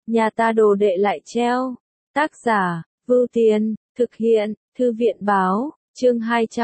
nhà ta đồ đệ lại treo. Tác giả, Vưu Tiền, thực hiện, Thư viện báo, chương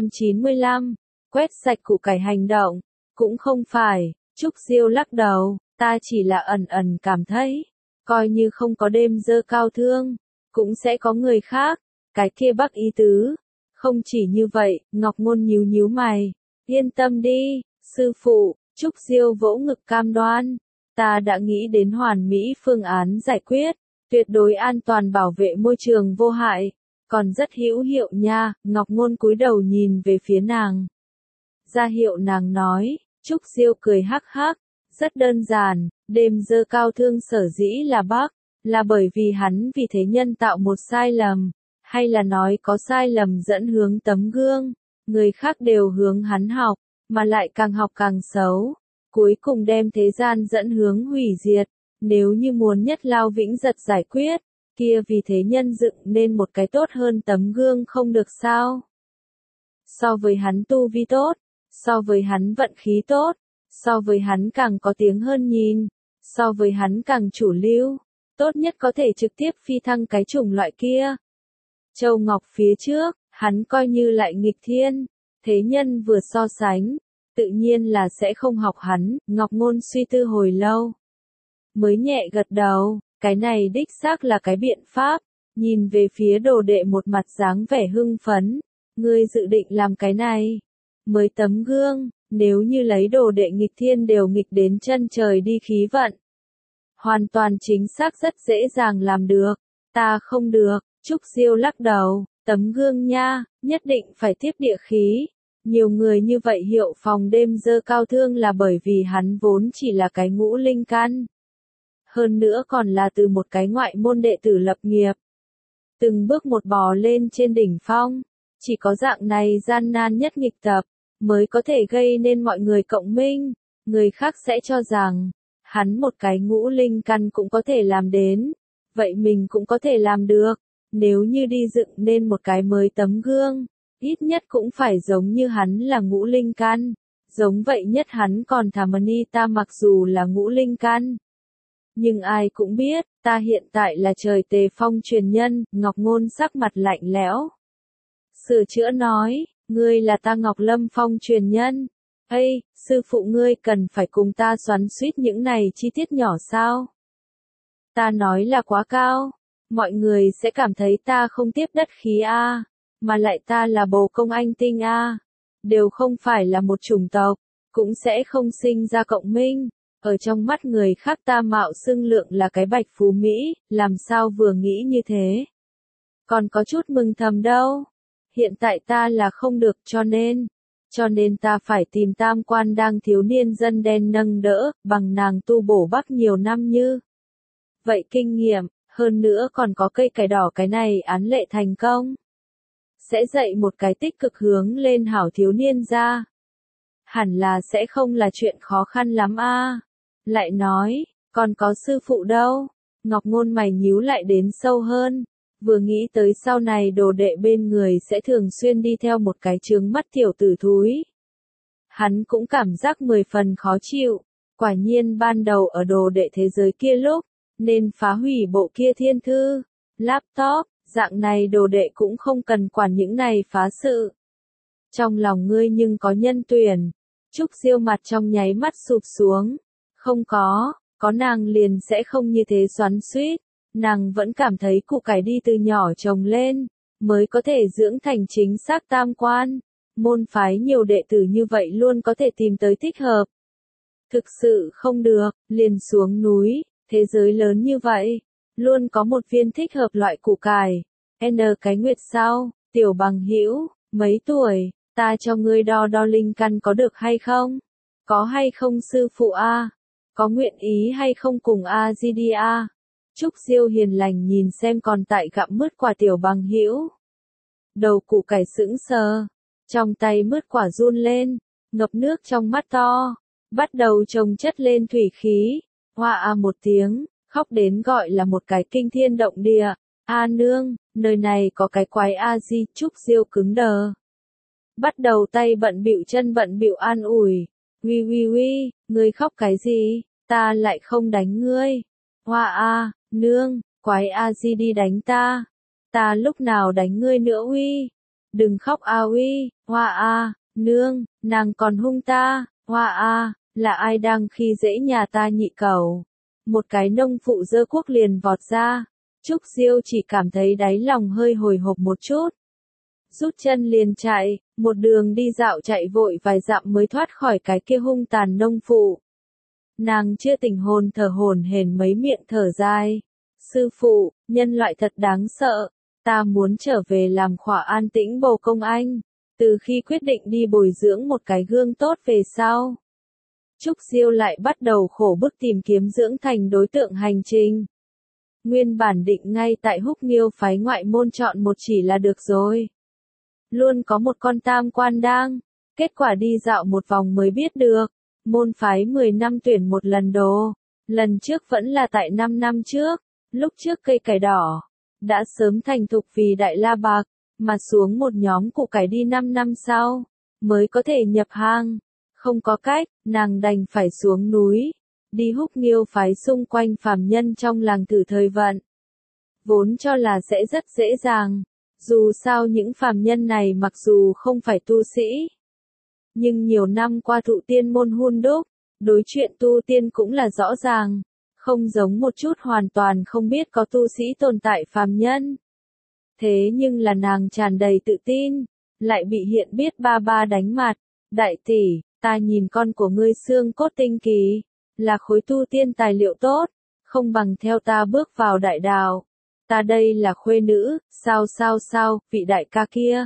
295, quét sạch củ cải hành động. Cũng không phải, Trúc Diêu lắc đầu, ta chỉ là ẩn ẩn cảm thấy, coi như không có đêm dơ cao thương, cũng sẽ có người khác, cái kia Bắc ý tứ. Không chỉ như vậy, Ngọc Ngôn nhíu nhíu mày, yên tâm đi, sư phụ, Trúc Diêu vỗ ngực cam đoan, ta đã nghĩ đến hoàn mỹ phương án giải quyết, tuyệt đối an toàn bảo vệ môi trường vô hại, còn rất hữu hiệu nha. Ngọc Ngôn cúi đầu nhìn về phía nàng, ra hiệu nàng nói. Trúc Diêu cười hắc hắc, rất đơn giản, đêm dơ cao thương sở dĩ là Bắc, là bởi vì hắn vì thế nhân tạo một sai lầm, hay là nói có sai lầm dẫn hướng tấm gương, người khác đều hướng hắn học, mà lại càng học càng xấu, cuối cùng đem thế gian dẫn hướng hủy diệt. Nếu như muốn nhất lao vĩnh giật giải quyết, kia vì thế nhân dựng nên một cái tốt hơn tấm gương không được sao? So với hắn tu vi tốt, so với hắn vận khí tốt, so với hắn càng có tiếng hơn nhìn, so với hắn càng chủ lưu, tốt nhất có thể trực tiếp phi thăng cái chủng loại kia. Châu Ngọc phía trước, hắn coi như lại nghịch thiên, thế nhân vừa so sánh, tự nhiên là sẽ không học hắn. Ngọc Ngôn suy tư hồi lâu, mới nhẹ gật đầu, cái này đích xác là cái biện pháp. Nhìn về phía đồ đệ một mặt dáng vẻ hưng phấn, ngươi dự định làm cái này mới tấm gương, nếu như lấy đồ đệ nghịch thiên đều nghịch đến chân trời đi khí vận, hoàn toàn chính xác rất dễ dàng làm được. Ta không được. Trúc Diêu lắc đầu, tấm gương nha, nhất định phải tiếp địa khí. Nhiều người như vậy hiệu phòng đêm dơ cao thương là bởi vì hắn vốn chỉ là cái ngũ linh căn. Hơn nữa còn là từ một cái ngoại môn đệ tử lập nghiệp. Từng bước một bò lên trên đỉnh phong, chỉ có dạng này gian nan nhất nghịch tập, mới có thể gây nên mọi người cộng minh. Người khác sẽ cho rằng, hắn một cái ngũ linh căn cũng có thể làm đến, vậy mình cũng có thể làm được. Nếu như đi dựng nên một cái mới tấm gương, ít nhất cũng phải giống như hắn là ngũ linh căn, giống vậy nhất hắn còn thà mani ta mặc dù là ngũ linh căn. Nhưng ai cũng biết, ta hiện tại là trời Tề Phong truyền nhân. Ngọc Ngôn sắc mặt lạnh lẽo, sửa chữa nói, ngươi là ta Ngọc Lâm Phong truyền nhân. Ây, sư phụ ngươi cần phải cùng ta xoắn xuýt những này chi tiết nhỏ sao? Ta nói là quá cao, mọi người sẽ cảm thấy ta không tiếp đất khí a, mà lại ta là bồ công anh tinh a, đều không phải là một chủng tộc, cũng sẽ không sinh ra cộng minh. Ở trong mắt người khác ta mạo xưng lượng là cái bạch phú Mỹ, làm sao vừa nghĩ như thế? Còn có chút mừng thầm đâu. Hiện tại ta là không được cho nên ta phải tìm tam quan đang thiếu niên dân đen nâng đỡ, bằng nàng tu bổ Bắc nhiều năm như vậy kinh nghiệm, hơn nữa còn có cây cải đỏ cái này án lệ thành công. Sẽ dạy một cái tích cực hướng lên hảo thiếu niên ra. Hẳn là sẽ không là chuyện khó khăn lắm a. Lại nói, còn có sư phụ đâu? Ngọc Ngôn mày nhíu lại đến sâu hơn, vừa nghĩ tới sau này đồ đệ bên người sẽ thường xuyên đi theo một cái chướng mắt tiểu tử thúi. Hắn cũng cảm giác 10 phần khó chịu, quả nhiên ban đầu ở đồ đệ thế giới kia lúc, nên phá hủy bộ kia thiên thư, laptop, dạng này đồ đệ cũng không cần quản những này phá sự. Trong lòng ngươi nhưng có nhân tuyển. Trúc Diêu mặt trong nháy mắt sụp xuống. Không có nàng liền sẽ không như thế xoắn xuýt. Nàng vẫn cảm thấy củ cải đi từ nhỏ trồng lên, mới có thể dưỡng thành chính xác tam quan. Môn phái nhiều đệ tử như vậy luôn có thể tìm tới thích hợp. Thực sự không được, liền xuống núi, thế giới lớn như vậy, luôn có một viên thích hợp loại củ cải. Cái nguyệt sao, tiểu bằng hữu, mấy tuổi, ta cho ngươi đo đo linh căn có được hay không? Có hay không sư phụ a? Có nguyện ý hay không cùng a di đi a? Trúc Diêu hiền lành nhìn xem còn tại gặm mứt quả tiểu bằng hữu. Đầu củ cải sững sờ, trong tay mứt quả run lên, ngập nước trong mắt to, bắt đầu chồng chất lên thủy khí. Hoa a một tiếng, khóc đến gọi là một cái kinh thiên động địa. A nương, nơi này có cái quái a di. Trúc Diêu cứng đờ, bắt đầu tay bận bịu chân bận bịu an ủi. Uy, ngươi khóc cái gì? Ta lại không đánh ngươi. Hoa a, nương, quái a di đi đánh ta. Ta lúc nào đánh ngươi nữa uy. Đừng khóc a uy, hoa a, nương, nàng còn hung ta, hoa a, là ai đang khi dễ nhà ta nhị cẩu. Một cái nông phụ dơ cuốc liền vọt ra. Trúc Diêu chỉ cảm thấy đáy lòng hơi hồi hộp một chút. Rút chân liền chạy, một đường đi dạo chạy vội vài dặm mới thoát khỏi cái kia hung tàn nông phụ. Nàng chưa tỉnh hồn thở hổn hển mấy miệng thở dài. Sư phụ, nhân loại thật đáng sợ, ta muốn trở về làm khỏa an tĩnh bầu công anh. Từ khi quyết định đi bồi dưỡng một cái gương tốt về sau, Trúc Diêu lại bắt đầu khổ bức tìm kiếm dưỡng thành đối tượng hành trình. Nguyên bản định ngay tại Húc Nghiêu phái ngoại môn chọn một chỉ là được rồi. Luôn có một con tam quan đang, kết quả đi dạo một vòng mới biết được. Môn phái 10 năm tuyển một lần đồ. Lần trước vẫn là tại 5 năm trước, lúc trước cây cải đỏ đã sớm thành thục vì đại la bạc, mà xuống một nhóm củ cải đi 5 năm sau mới có thể nhập hang. Không có cách, nàng đành phải xuống núi, đi Húc Nghiêu phái xung quanh phàm nhân trong làng thử thời vận. Vốn cho là sẽ rất dễ dàng, dù sao những phàm nhân này mặc dù không phải tu sĩ, nhưng nhiều năm qua thụ tiên môn hun đúc, đối chuyện tu tiên cũng là rõ ràng, không giống một chút hoàn toàn không biết có tu sĩ tồn tại phàm nhân. Thế nhưng là nàng tràn đầy tự tin, lại bị hiện biết ba ba đánh mặt. Đại tỷ, ta nhìn con của ngươi xương cốt tinh kỳ, là khối tu tiên tài liệu tốt, không bằng theo ta bước vào đại đạo. Ta đây là khuê nữ, sao, vị đại ca kia.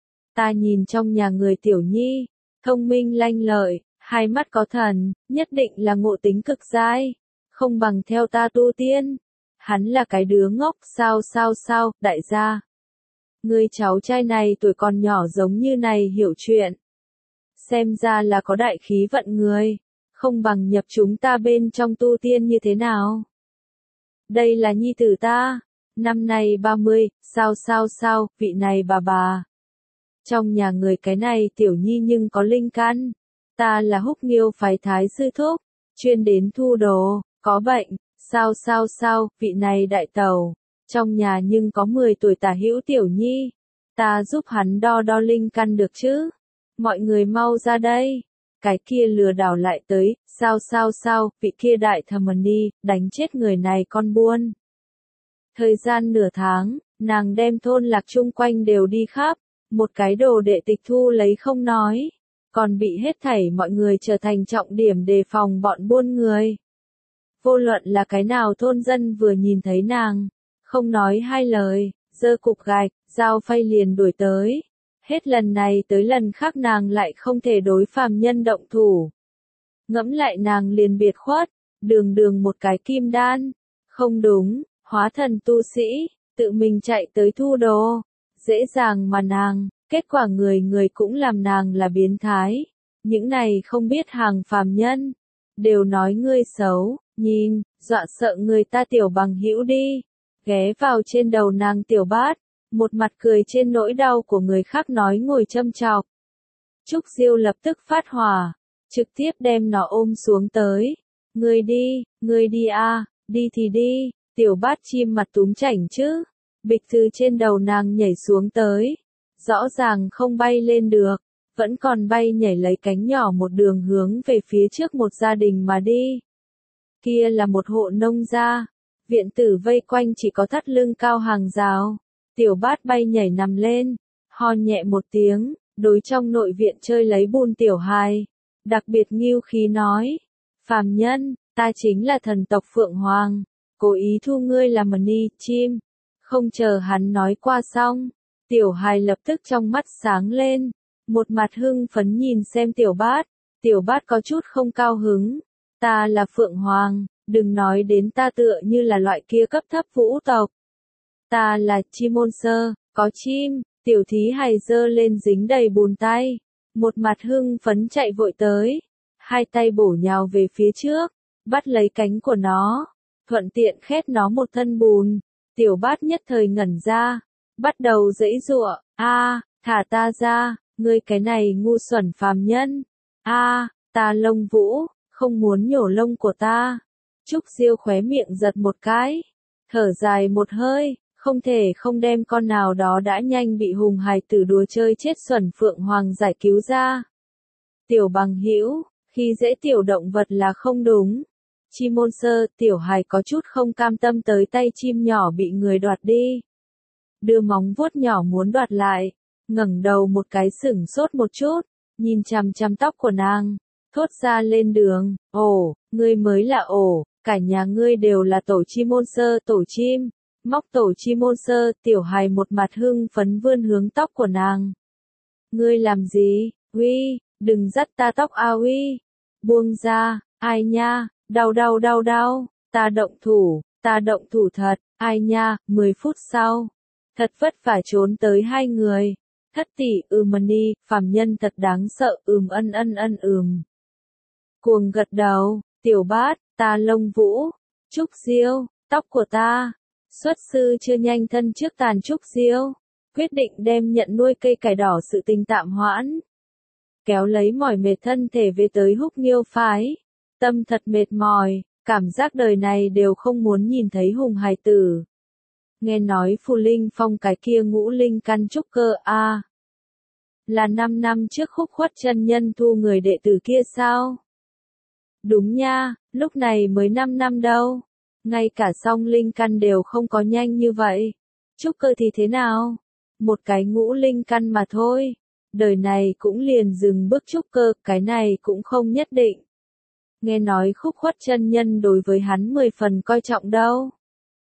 Ta nhìn trong nhà người tiểu nhi, thông minh lanh lợi, hai mắt có thần, nhất định là ngộ tính cực dai, không bằng theo ta tu tiên. Hắn là cái đứa ngốc, sao, đại gia. Người cháu trai này tuổi còn nhỏ giống như này hiểu chuyện. Xem ra là có đại khí vận người, không bằng nhập chúng ta bên trong tu tiên như thế nào. Đây là nhi tử ta, năm nay 30, sao, vị này bà. Trong nhà người cái này tiểu nhi nhưng có linh căn. Ta là Húc Nghiêu phái thái sư thúc, chuyên đến thu đồ, có bệnh, sao, vị này đại tẩu. Trong nhà nhưng có 10 tuổi tả hữu tiểu nhi. Ta giúp hắn đo linh căn được chứ. Mọi người mau ra đây. Cái kia lừa đảo lại tới, sao, vị kia đại thẩm đi, đánh chết người này con buôn. Thời gian nửa tháng, nàng đem thôn lạc chung quanh đều đi khắp, một cái đồ đệ tịch thu lấy không nói, còn bị hết thảy mọi người trở thành trọng điểm đề phòng bọn buôn người. Vô luận là cái nào thôn dân vừa nhìn thấy nàng, không nói hai lời, giơ cục gạch, dao phay liền đuổi tới. Hết lần này tới lần khác nàng lại không thể đối phàm nhân động thủ. Ngẫm lại nàng liền biệt khuất, đường một cái kim đan. Không đúng, hóa thần tu sĩ, tự mình chạy tới thu đồ. Dễ dàng mà nàng, kết quả người cũng làm nàng là biến thái. Những này không biết hàng phàm nhân, đều nói ngươi xấu, nhìn, dọa sợ người ta tiểu bằng hữu đi. Ghé vào trên đầu nàng tiểu bát, một mặt cười trên nỗi đau của người khác nói ngồi châm chọc. Trúc Diêu lập tức phát hỏa, trực tiếp đem nó ôm xuống tới. Ngươi đi a, đi thì đi, tiểu bát chim mặt túm chảnh chứ. Bịch từ trên đầu nàng nhảy xuống tới. Rõ ràng không bay lên được, vẫn còn bay nhảy lấy cánh nhỏ một đường hướng về phía trước một gia đình mà đi. Kia là một hộ nông gia, viện tử vây quanh chỉ có thắt lưng cao hàng rào. Tiểu bát bay nhảy nằm lên, ho nhẹ một tiếng, đối trong nội viện chơi lấy bùn tiểu hài. Đặc biệt nghêu khí nói, phàm nhân, ta chính là thần tộc Phượng Hoàng, cố ý thu ngươi làm mani, chim. Không chờ hắn nói qua xong, tiểu hài lập tức trong mắt sáng lên, một mặt hưng phấn nhìn xem tiểu bát có chút không cao hứng. Ta là Phượng Hoàng, đừng nói đến ta tựa như là loại kia cấp thấp vũ tộc. Ta là chim môn sơ, có chim, tiểu thí hài dơ lên dính đầy bùn tay, một mặt hưng phấn chạy vội tới, hai tay bổ nhào về phía trước, bắt lấy cánh của nó, thuận tiện khét nó một thân bùn. Tiểu bát nhất thời ngẩn ra, bắt đầu giãy giụa, thả ta ra, ngươi cái này ngu xuẩn phàm nhân. Ta lông vũ, không muốn nhổ lông của ta. Trúc Diêu khóe miệng giật một cái, thở dài một hơi, không thể không đem con nào đó đã nhanh bị hùng hài tử đùa chơi chết Xuẩn Phượng Hoàng giải cứu ra. Tiểu bằng hữu, khi dễ tiểu động vật là không đúng. Chim môn sơ, tiểu hài có chút không cam tâm tới tay chim nhỏ bị người đoạt đi. Đưa móng vuốt nhỏ muốn đoạt lại, ngẩng đầu một cái sửng sốt một chút, nhìn chằm chằm tóc của nàng, thốt ra lên đường, ồ, ngươi mới là ổ, cả nhà ngươi đều là tổ chim môn sơ, tổ chim. Móc tổ chim môn sơ, tiểu hài một mặt hưng phấn vươn hướng tóc của nàng. Ngươi làm gì, uy, đừng dắt ta tóc a uy, buông ra, ai nha, đau đau đau đau, ta động thủ thật, ai nha, 10 phút sau. Thật vất vả trốn tới hai người. Thất tỷ mani, phàm nhân thật đáng sợ, ân. Cuồng gật đầu, tiểu bát, ta Lông Vũ, Trúc Diêu, tóc của ta. Xuất sư chưa nhanh thân trước tàn Trúc Diêu, quyết định đem nhận nuôi cây cải đỏ sự tình tạm hoãn. Kéo lấy mỏi mệt thân thể về tới Húc Nghiêu phái. Tâm thật mệt mỏi, cảm giác đời này đều không muốn nhìn thấy hùng hài tử. Nghe nói Phù Linh Phong cái kia ngũ linh căn trúc cơ a, là 5 năm trước Khúc Khuất chân nhân thu người đệ tử kia sao? Đúng nha, lúc này mới 5 năm đâu. Ngay cả song linh căn đều không có nhanh như vậy. Trúc cơ thì thế nào? Một cái ngũ linh căn mà thôi. Đời này cũng liền dừng bước trúc cơ, cái này cũng không nhất định. Nghe nói Khúc Khuất chân nhân đối với hắn 10 phần coi trọng đâu.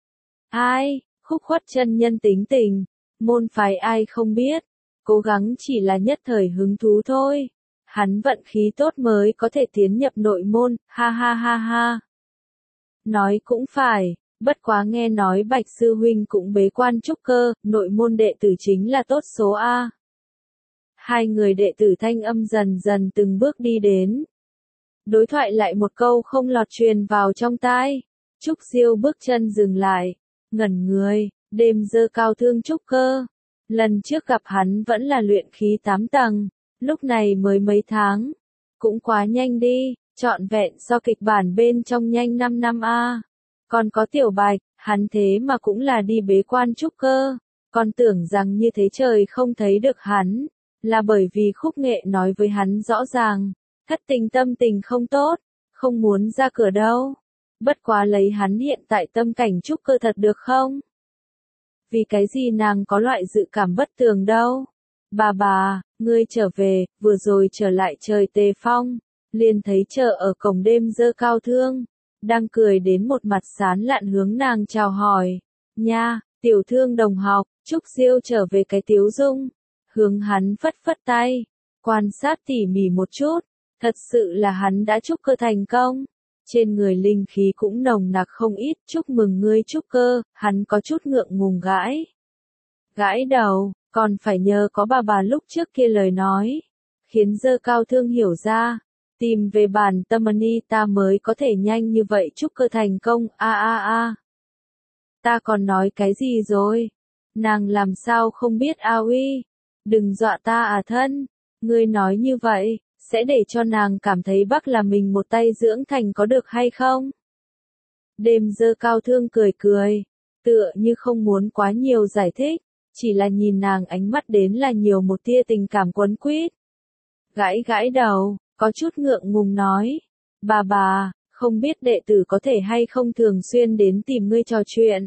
Ai, Khúc Khuất chân nhân tính tình, môn phái ai không biết, cố gắng chỉ là nhất thời hứng thú thôi. Hắn vận khí tốt mới có thể tiến nhập nội môn, ha ha ha ha. Nói cũng phải, bất quá nghe nói Bạch Sư Huynh cũng bế quan trúc cơ, nội môn đệ tử chính là tốt số A. Hai người đệ tử thanh âm dần dần từng bước đi đến. Đối thoại lại một câu không lọt truyền vào trong tai. Trúc Diêu bước chân dừng lại, ngẩn người, đêm dơ cao thương trúc cơ. Lần trước gặp hắn vẫn là luyện khí 8 tầng, lúc này mới mấy tháng. Cũng quá nhanh đi, trọn vẹn so kịch bản bên trong nhanh 5 năm a. Còn có Tiểu Bạch, hắn thế mà cũng là đi bế quan trúc cơ. Còn tưởng rằng như thế trời không thấy được hắn, là bởi vì Khúc Nghệ nói với hắn rõ ràng, thất tình tâm tình không tốt, không muốn ra cửa đâu. Bất quá lấy hắn hiện tại tâm cảnh trúc cơ thật được không? Vì cái gì nàng có loại dự cảm bất tường đâu? Bà, ngươi trở về, vừa rồi trở lại trời tề phong, liền thấy chợ ở cổng đêm dơ cao thương, đang cười đến một mặt sán lạn hướng nàng chào hỏi. Nha, tiểu thương đồng học, Trúc Diêu trở về cái tiếu dung, hướng hắn phất phất tay, quan sát tỉ mỉ một chút, thật sự là hắn đã trúc cơ thành công. Trên người linh khí cũng nồng nặc không ít, chúc mừng ngươi trúc cơ, hắn có chút ngượng ngùng gãi. Gãi đầu, còn phải nhờ có bà lúc trước kia lời nói, khiến dơ cao thương hiểu ra, tìm về bản tâm ni ta mới có thể nhanh như vậy trúc cơ thành công, a. Ta còn nói cái gì rồi? Nàng làm sao không biết a uy? Đừng dọa ta à thân, ngươi nói như vậy sẽ để cho nàng cảm thấy Bắc là mình một tay dưỡng thành có được hay không? Đêm dơ cao thương cười, tựa như không muốn quá nhiều giải thích, chỉ là nhìn nàng ánh mắt đến là nhiều một tia tình cảm quấn quýt. Gãi đầu, có chút ngượng ngùng nói, bà, không biết đệ tử có thể hay không thường xuyên đến tìm ngươi trò chuyện.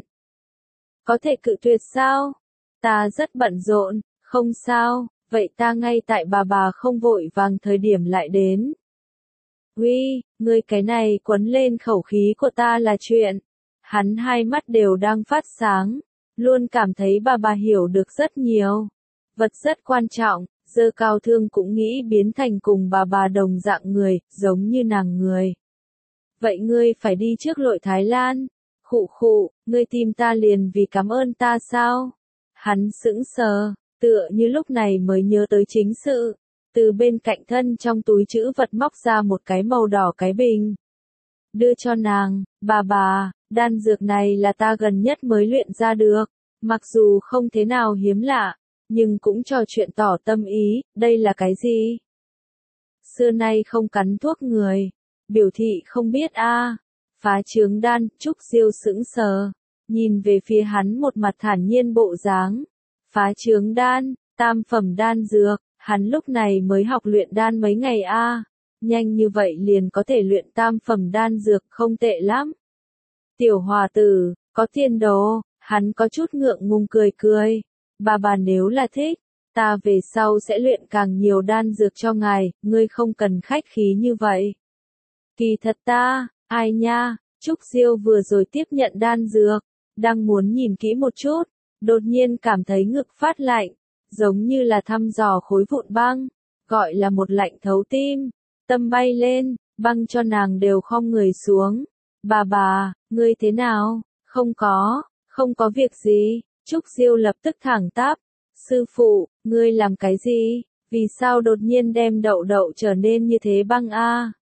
Có thể cự tuyệt sao? Ta rất bận rộn, không sao. Vậy ta ngay tại bà không vội vàng thời điểm lại đến. Uy, ngươi cái này quấn lên khẩu khí của ta là chuyện. Hắn hai mắt đều đang phát sáng, luôn cảm thấy bà hiểu được rất nhiều. Vật rất quan trọng, dơ cao thương cũng nghĩ biến thành cùng bà đồng dạng người, giống như nàng người. Vậy ngươi phải đi trước lội Thái Lan. Khụ, ngươi tìm ta liền vì cảm ơn ta sao? Hắn sững sờ. Tựa như lúc này mới nhớ tới chính sự, từ bên cạnh thân trong túi trữ vật móc ra một cái màu đỏ cái bình. Đưa cho nàng, bà, đan dược này là ta gần nhất mới luyện ra được, mặc dù không thế nào hiếm lạ, nhưng cũng trò chuyện tỏ tâm ý, đây là cái gì? Xưa nay không cắn thuốc người, biểu thị không biết a. Phá trướng đan, Trúc Diêu sững sờ, nhìn về phía hắn một mặt thản nhiên bộ dáng. Phá trướng đan, tam phẩm đan dược, hắn lúc này mới học luyện đan mấy ngày a, nhanh như vậy liền có thể luyện tam phẩm đan dược, không tệ lắm. Tiểu hòa tử, có tiền đồ, hắn có chút ngượng ngùng cười cười. Bà nếu là thích, ta về sau sẽ luyện càng nhiều đan dược cho ngài, ngươi không cần khách khí như vậy. Kỳ thật ta, ai nha, Trúc Diêu vừa rồi tiếp nhận đan dược, đang muốn nhìn kỹ một chút, đột nhiên cảm thấy ngực phát lạnh, giống như là thăm dò khối vụn băng, gọi là một lạnh thấu tim, tâm bay lên, băng cho nàng đều khom người xuống. Bà, ngươi thế nào? Không có việc gì. Trúc Diêu lập tức thẳng tắp. Sư phụ, ngươi làm cái gì? Vì sao đột nhiên đem đậu đậu trở nên như thế băng a?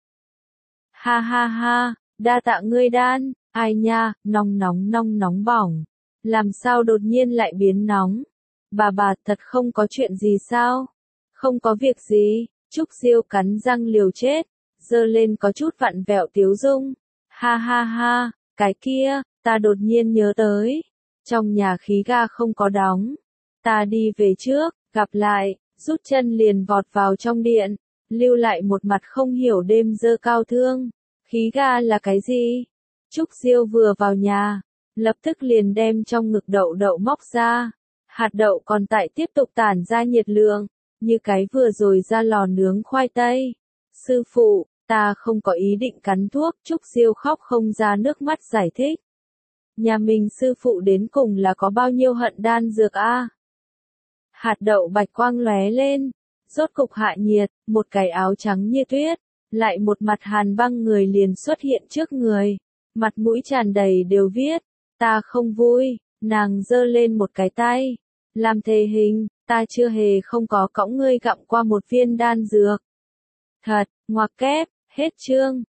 Ha ha ha, đa tạ ngươi đan, ai nha, nóng bỏng. Làm sao đột nhiên lại biến nóng? Bà thật không có chuyện gì sao? Không có việc gì. Trúc Diêu cắn răng liều chết, giơ lên có chút vặn vẹo tiếu dung. Ha ha ha, cái kia, ta đột nhiên nhớ tới. Trong nhà khí ga không có đóng. Ta đi về trước, gặp lại, rút chân liền vọt vào trong điện, lưu lại một mặt không hiểu đêm dơ cao thương. Khí ga là cái gì? Trúc Diêu vừa vào nhà, lập tức liền đem trong ngực đậu đậu móc ra. Hạt đậu còn tại tiếp tục tản ra nhiệt lượng, như cái vừa rồi ra lò nướng khoai tây. Sư phụ, ta không có ý định cắn thuốc, Trúc Diêu khóc không ra nước mắt giải thích. Nhà mình sư phụ đến cùng là có bao nhiêu hận đan dược a? Hạt đậu bạch quang lóe lên, rốt cục hạ nhiệt, một cái áo trắng như tuyết, lại một mặt hàn băng người liền xuất hiện trước người, mặt mũi tràn đầy đều viết, ta không vui, nàng giơ lên một cái tay, làm thề hình, ta chưa hề không có cõng ngươi gặm qua một viên đan dược. Thật, ngoặc kép, hết chương.